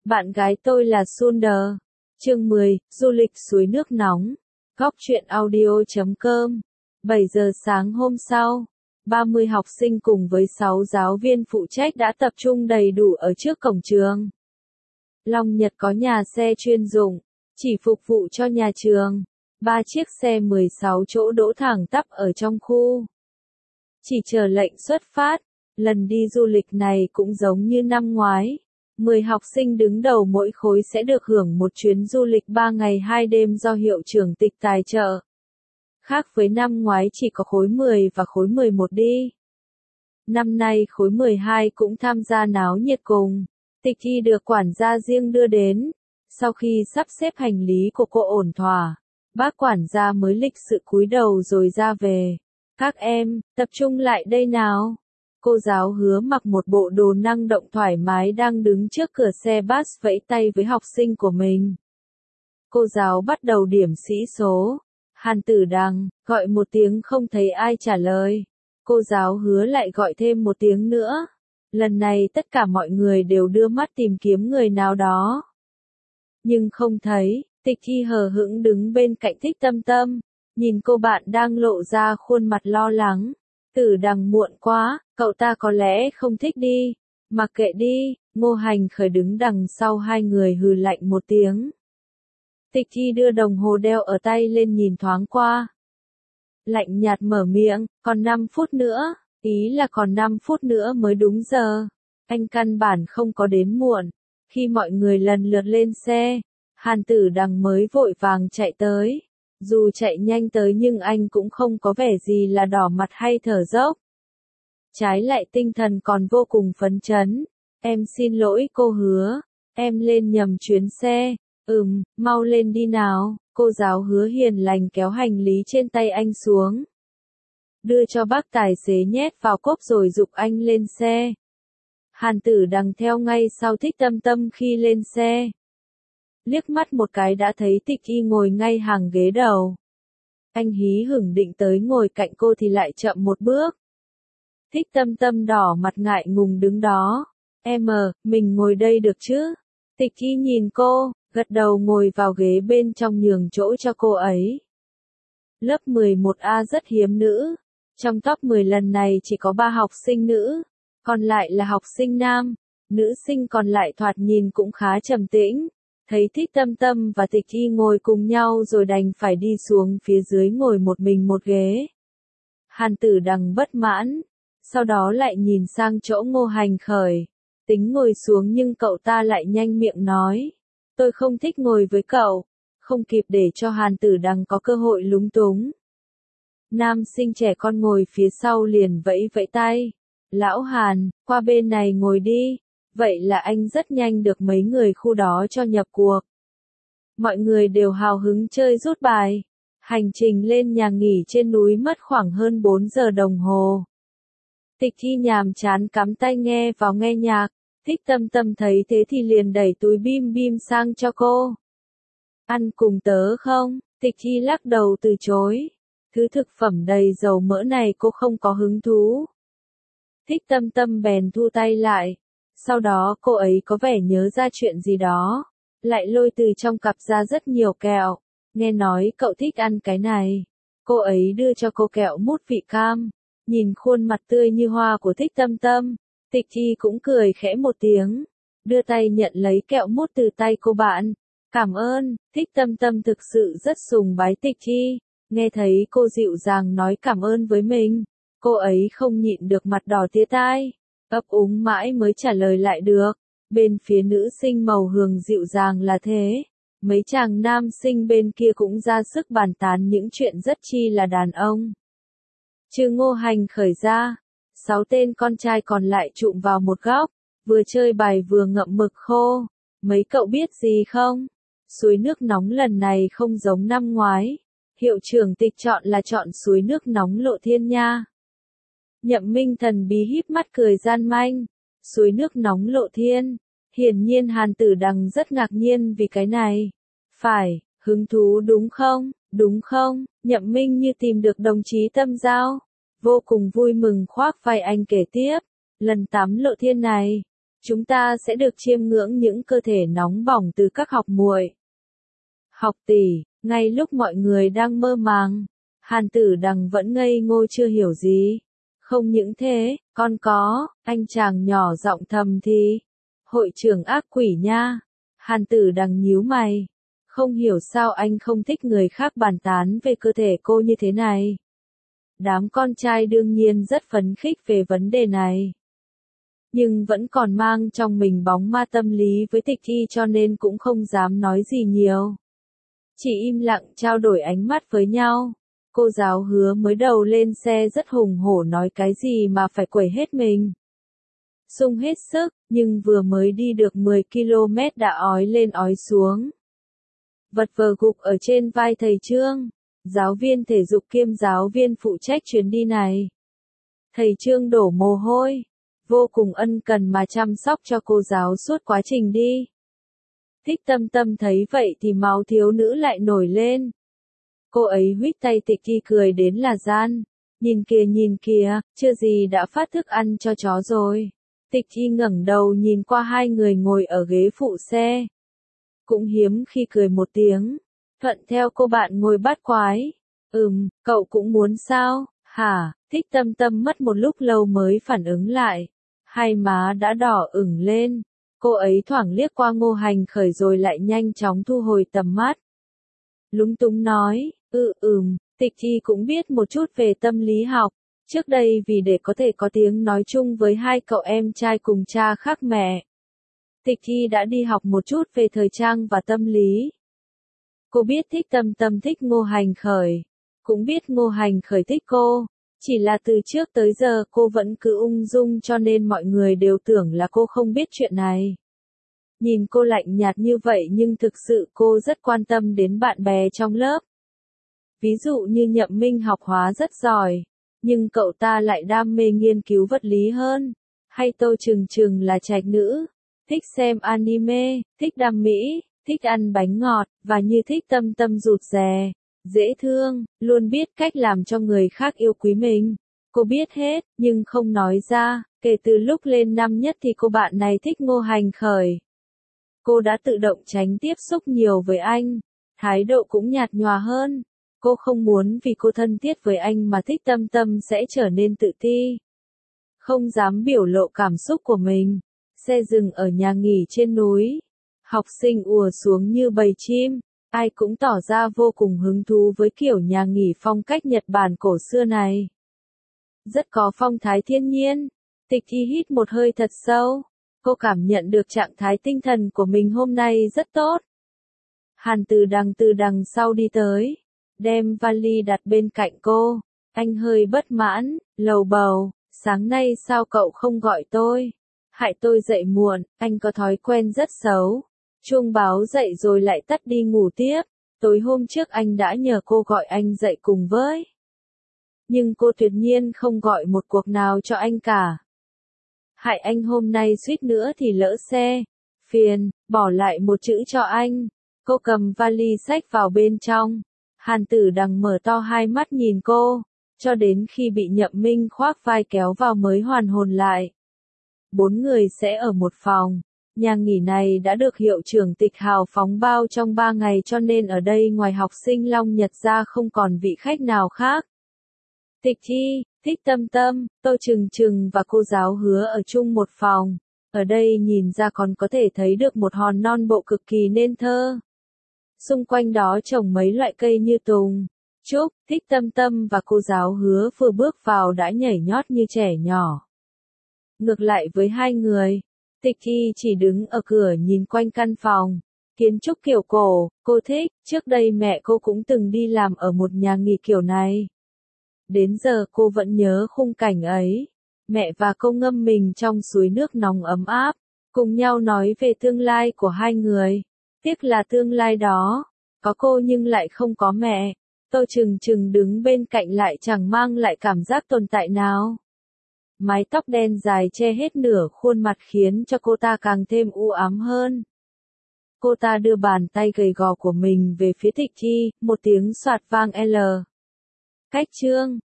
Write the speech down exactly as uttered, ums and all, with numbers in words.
Bạn gái tôi là Sunder. Chương mười, du lịch suối nước nóng. Góc truyện audio chấm com. bảy giờ sáng hôm sau, ba mươi học sinh cùng với sáu giáo viên phụ trách đã tập trung đầy đủ ở trước cổng trường. Long Nhật có nhà xe chuyên dụng, chỉ phục vụ cho nhà trường. Ba chiếc xe mười sáu chỗ đỗ thẳng tắp ở trong khu. Chỉ chờ lệnh xuất phát. Lần đi du lịch này cũng giống như năm ngoái. mười học sinh đứng đầu mỗi khối sẽ được hưởng một chuyến du lịch ba ngày hai đêm do hiệu trưởng tịch tài trợ. Khác với năm ngoái chỉ có khối mười và khối mười một đi. Năm nay khối mười hai cũng tham gia náo nhiệt cùng. Tịch thi được quản gia riêng đưa đến. Sau khi sắp xếp hành lý của cô ổn thỏa, bác quản gia mới lịch sự cúi đầu rồi ra về. Các em, tập trung lại đây nào. Cô giáo Hứa mặc một bộ đồ năng động thoải mái đang đứng trước cửa xe bus vẫy tay với học sinh của mình. Cô giáo bắt đầu điểm sĩ số. Hàn Tử Đằng, gọi một tiếng không thấy ai trả lời. Cô giáo Hứa lại gọi thêm một tiếng nữa. Lần này tất cả mọi người đều đưa mắt tìm kiếm người nào đó. Nhưng không thấy, Tịch Thi hờ hững đứng bên cạnh Thích Tâm Tâm. Nhìn cô bạn đang lộ ra khuôn mặt lo lắng. Tử Đằng muộn quá, cậu ta có lẽ không thích đi. Mặc kệ đi, Ngô Hành Khởi đứng đằng sau hai người hừ lạnh một tiếng. Tịch Thi đưa đồng hồ đeo ở tay lên nhìn thoáng qua. Lạnh nhạt mở miệng, còn năm phút nữa, ý là còn năm phút nữa mới đúng giờ. Anh căn bản không có đến muộn. Khi mọi người lần lượt lên xe, Hàn Tử Đằng mới vội vàng chạy tới. Dù chạy nhanh tới nhưng anh cũng không có vẻ gì là đỏ mặt hay thở dốc. Trái lại tinh thần còn vô cùng phấn chấn. Em xin lỗi cô Hứa, em lên nhầm chuyến xe. Ừm, mau lên đi nào. Cô giáo Hứa hiền lành kéo hành lý trên tay anh xuống. Đưa cho bác tài xế nhét vào cốp rồi giục anh lên xe. Hàn Tử Đằng theo ngay sau Thích Tâm Tâm khi lên xe. Liếc mắt một cái đã thấy Tịch Thi ngồi ngay hàng ghế đầu. Anh hí hửng định tới ngồi cạnh cô thì lại chậm một bước. Thích Tâm Tâm đỏ mặt ngại ngùng đứng đó. Em ờ, mình ngồi đây được chứ? Tịch Thi nhìn cô, gật đầu ngồi vào ghế bên trong nhường chỗ cho cô ấy. Lớp mười một A rất hiếm nữ. Trong top mười lần này chỉ có ba học sinh nữ, còn lại là học sinh nam. Nữ sinh còn lại thoạt nhìn cũng khá trầm tĩnh. Thấy Thích Tâm Tâm và Tịch Thi ngồi cùng nhau rồi đành phải đi xuống phía dưới ngồi một mình một ghế. Hàn Tử Đằng bất mãn, sau đó lại nhìn sang chỗ Ngô Hành Khởi. Tính ngồi xuống nhưng cậu ta lại nhanh miệng nói. Tôi không thích ngồi với cậu. Không kịp để cho Hàn Tử Đằng có cơ hội lúng túng. Nam sinh trẻ con ngồi phía sau liền vẫy vẫy tay. Lão Hàn, qua bên này ngồi đi. Vậy là anh rất nhanh được mấy người khu đó cho nhập cuộc. Mọi người đều hào hứng chơi rút bài. Hành trình lên nhà nghỉ trên núi mất khoảng hơn bốn giờ đồng hồ. Tịch Thi nhàm chán cắm tai nghe vào nghe nhạc. Thích Tâm Tâm thấy thế thì liền đẩy túi bim bim sang cho cô. Ăn cùng tớ không? Tịch Thi lắc đầu từ chối. Thứ thực phẩm đầy dầu mỡ này cô không có hứng thú. Thích Tâm Tâm bèn thu tay lại. Sau đó cô ấy có vẻ nhớ ra chuyện gì đó. Lại lôi từ trong cặp ra rất nhiều kẹo. Nghe nói cậu thích ăn cái này. Cô ấy đưa cho cô kẹo mút vị cam. Nhìn khuôn mặt tươi như hoa của Thích Tâm Tâm. Tịch Thi cũng cười khẽ một tiếng. Đưa tay nhận lấy kẹo mút từ tay cô bạn. Cảm ơn. Thích Tâm Tâm thực sự rất sùng bái Tịch Thi. Nghe thấy cô dịu dàng nói cảm ơn với mình. Cô ấy không nhịn được mặt đỏ tía tai. Ấp úng mãi mới trả lời lại được. Bên phía nữ sinh màu hường dịu dàng là thế. Mấy chàng nam sinh bên kia cũng ra sức bàn tán những chuyện rất chi là đàn ông. Trừ Ngô Hành Khởi ra, sáu tên con trai còn lại trụm vào một góc, vừa chơi bài vừa ngậm mực khô. Mấy cậu biết gì không? Suối nước nóng lần này không giống năm ngoái. Hiệu trưởng Tịch chọn là chọn suối nước nóng Lộ Thiên nha. Nhậm Minh thần bí híp mắt cười gian manh. Suối nước nóng Lộ Thiên. Hiển nhiên Hàn Tử Đằng rất ngạc nhiên vì cái này. Phải, hứng thú đúng không? Đúng không? Nhậm Minh như tìm được đồng chí tâm giao. Vô cùng vui mừng khoác vai anh kể tiếp. Lần tắm Lộ Thiên này, Chúng ta sẽ được chiêm ngưỡng những cơ thể nóng bỏng từ các học muội. Học tỷ, ngay lúc mọi người đang mơ màng, Hàn Tử Đằng vẫn ngây ngô chưa hiểu gì. Không những thế, con có, anh chàng nhỏ giọng thầm thì. Hội trưởng ác quỷ nha. Hàn Tử Đằng nhíu mày. Không hiểu sao anh không thích người khác bàn tán về cơ thể cô như thế này. Đám con trai đương nhiên rất phấn khích về vấn đề này. Nhưng vẫn còn mang trong mình bóng ma tâm lý với Tịch Thi cho nên cũng không dám nói gì nhiều. Chỉ im lặng trao đổi ánh mắt với nhau. Cô giáo Hứa mới đầu lên xe rất hùng hổ nói cái gì mà phải quẩy hết mình. Sung hết sức, nhưng vừa mới đi được mười ki lô mét đã ói lên ói xuống. Vật vờ gục ở trên vai thầy Trương, giáo viên thể dục kiêm giáo viên phụ trách chuyến đi này. Thầy Trương đổ mồ hôi, vô cùng ân cần mà chăm sóc cho cô giáo suốt quá trình đi. Thích Tâm Tâm thấy vậy thì máu thiếu nữ lại nổi lên. Cô ấy huýt tay Tịch Thi cười đến là gian. Nhìn kìa nhìn kìa, chưa gì đã phát thức ăn cho chó rồi. Tịch Thi ngẩng đầu nhìn qua hai người ngồi ở ghế phụ xe. Cũng hiếm khi cười một tiếng. Thuận theo cô bạn ngồi bát quái. Ừm, cậu cũng muốn sao, hả? Thích Tâm Tâm mất một lúc lâu mới phản ứng lại. Hai má đã đỏ ửng lên. Cô ấy thoảng liếc qua Ngô Hành Khởi rồi lại nhanh chóng thu hồi tầm mắt. Lúng túng nói, ừ ừm, Tịch Thi cũng biết một chút về tâm lý học. Trước đây vì để có thể có tiếng nói chung với hai cậu em trai cùng cha khác mẹ, Tịch Thi đã đi học một chút về thời trang và tâm lý. Cô biết Thích Tâm Tâm thích Ngô Hành Khởi, cũng biết Ngô Hành Khởi thích cô. Chỉ là từ trước tới giờ cô vẫn cứ ung dung cho nên mọi người đều tưởng là cô không biết chuyện này. Nhìn cô lạnh nhạt như vậy nhưng thực sự cô rất quan tâm đến bạn bè trong lớp. Ví dụ như Nhậm Minh học hóa rất giỏi, nhưng cậu ta lại đam mê nghiên cứu vật lý hơn. Hay Tô Trừng Trừng là trạch nữ, thích xem anime, thích đam mỹ, thích ăn bánh ngọt, và như Thích Tâm Tâm rụt rè, dễ thương, luôn biết cách làm cho người khác yêu quý mình. Cô biết hết, nhưng không nói ra, kể từ lúc lên năm nhất thì cô bạn này thích Ngô Hành Khởi. Cô đã tự động tránh tiếp xúc nhiều với anh, thái độ cũng nhạt nhòa hơn. Cô không muốn vì cô thân thiết với anh mà Thích Tâm Tâm sẽ trở nên tự ti. Không dám biểu lộ cảm xúc của mình. Xe dừng ở nhà nghỉ trên núi. Học sinh ùa xuống như bầy chim. Ai cũng tỏ ra vô cùng hứng thú với kiểu nhà nghỉ phong cách Nhật Bản cổ xưa này. Rất có phong thái thiên nhiên. Tịch Thi hít một hơi thật sâu. Cô cảm nhận được trạng thái tinh thần của mình hôm nay rất tốt. Hàn Từ Đằng từ đằng sau đi tới, đem vali đặt bên cạnh cô. Anh hơi bất mãn, lầu bầu, sáng nay sao cậu không gọi tôi? Hại tôi dậy muộn, anh có thói quen rất xấu. Chuông báo dậy rồi lại tắt đi ngủ tiếp. Tối hôm trước anh đã nhờ cô gọi anh dậy cùng với. Nhưng cô tuyệt nhiên không gọi một cuộc nào cho anh cả. Hại anh hôm nay suýt nữa thì lỡ xe. Phiền, bỏ lại một chữ cho anh. Cô cầm vali xách vào bên trong. Hàn Tử Đằng mở to hai mắt nhìn cô, cho đến khi bị Nhậm Minh khoác vai kéo vào mới hoàn hồn lại. Bốn người sẽ ở một phòng. Nhà nghỉ này đã được hiệu trưởng Tịch hào phóng bao trong ba ngày cho nên ở đây ngoài học sinh Long Nhật ra không còn vị khách nào khác. Tịch Thi, Thích Tâm Tâm, Tô Trừng Trừng và cô giáo Hứa ở chung một phòng. Ở đây nhìn ra còn có thể thấy được một hòn non bộ cực kỳ nên thơ. Xung quanh đó trồng mấy loại cây như tùng, trúc. Thích Tâm Tâm và cô giáo Hứa vừa bước vào đã nhảy nhót như trẻ nhỏ. Ngược lại với hai người, Tịch Thi chỉ đứng ở cửa nhìn quanh căn phòng. Kiến trúc kiểu cổ, cô thích, trước đây mẹ cô cũng từng đi làm ở một nhà nghỉ kiểu này. Đến giờ cô vẫn nhớ khung cảnh ấy. Mẹ và cô ngâm mình trong suối nước nóng ấm áp, cùng nhau nói về tương lai của hai người. Tiếc là tương lai đó, có cô nhưng lại không có mẹ. Tô Trừng Trừng đứng bên cạnh lại chẳng mang lại cảm giác tồn tại nào. Mái tóc đen dài che hết nửa khuôn mặt khiến cho cô ta càng thêm u ám hơn. Cô ta đưa bàn tay gầy gò của mình về phía Tịch Thi, một tiếng soạt vang L. Cách chương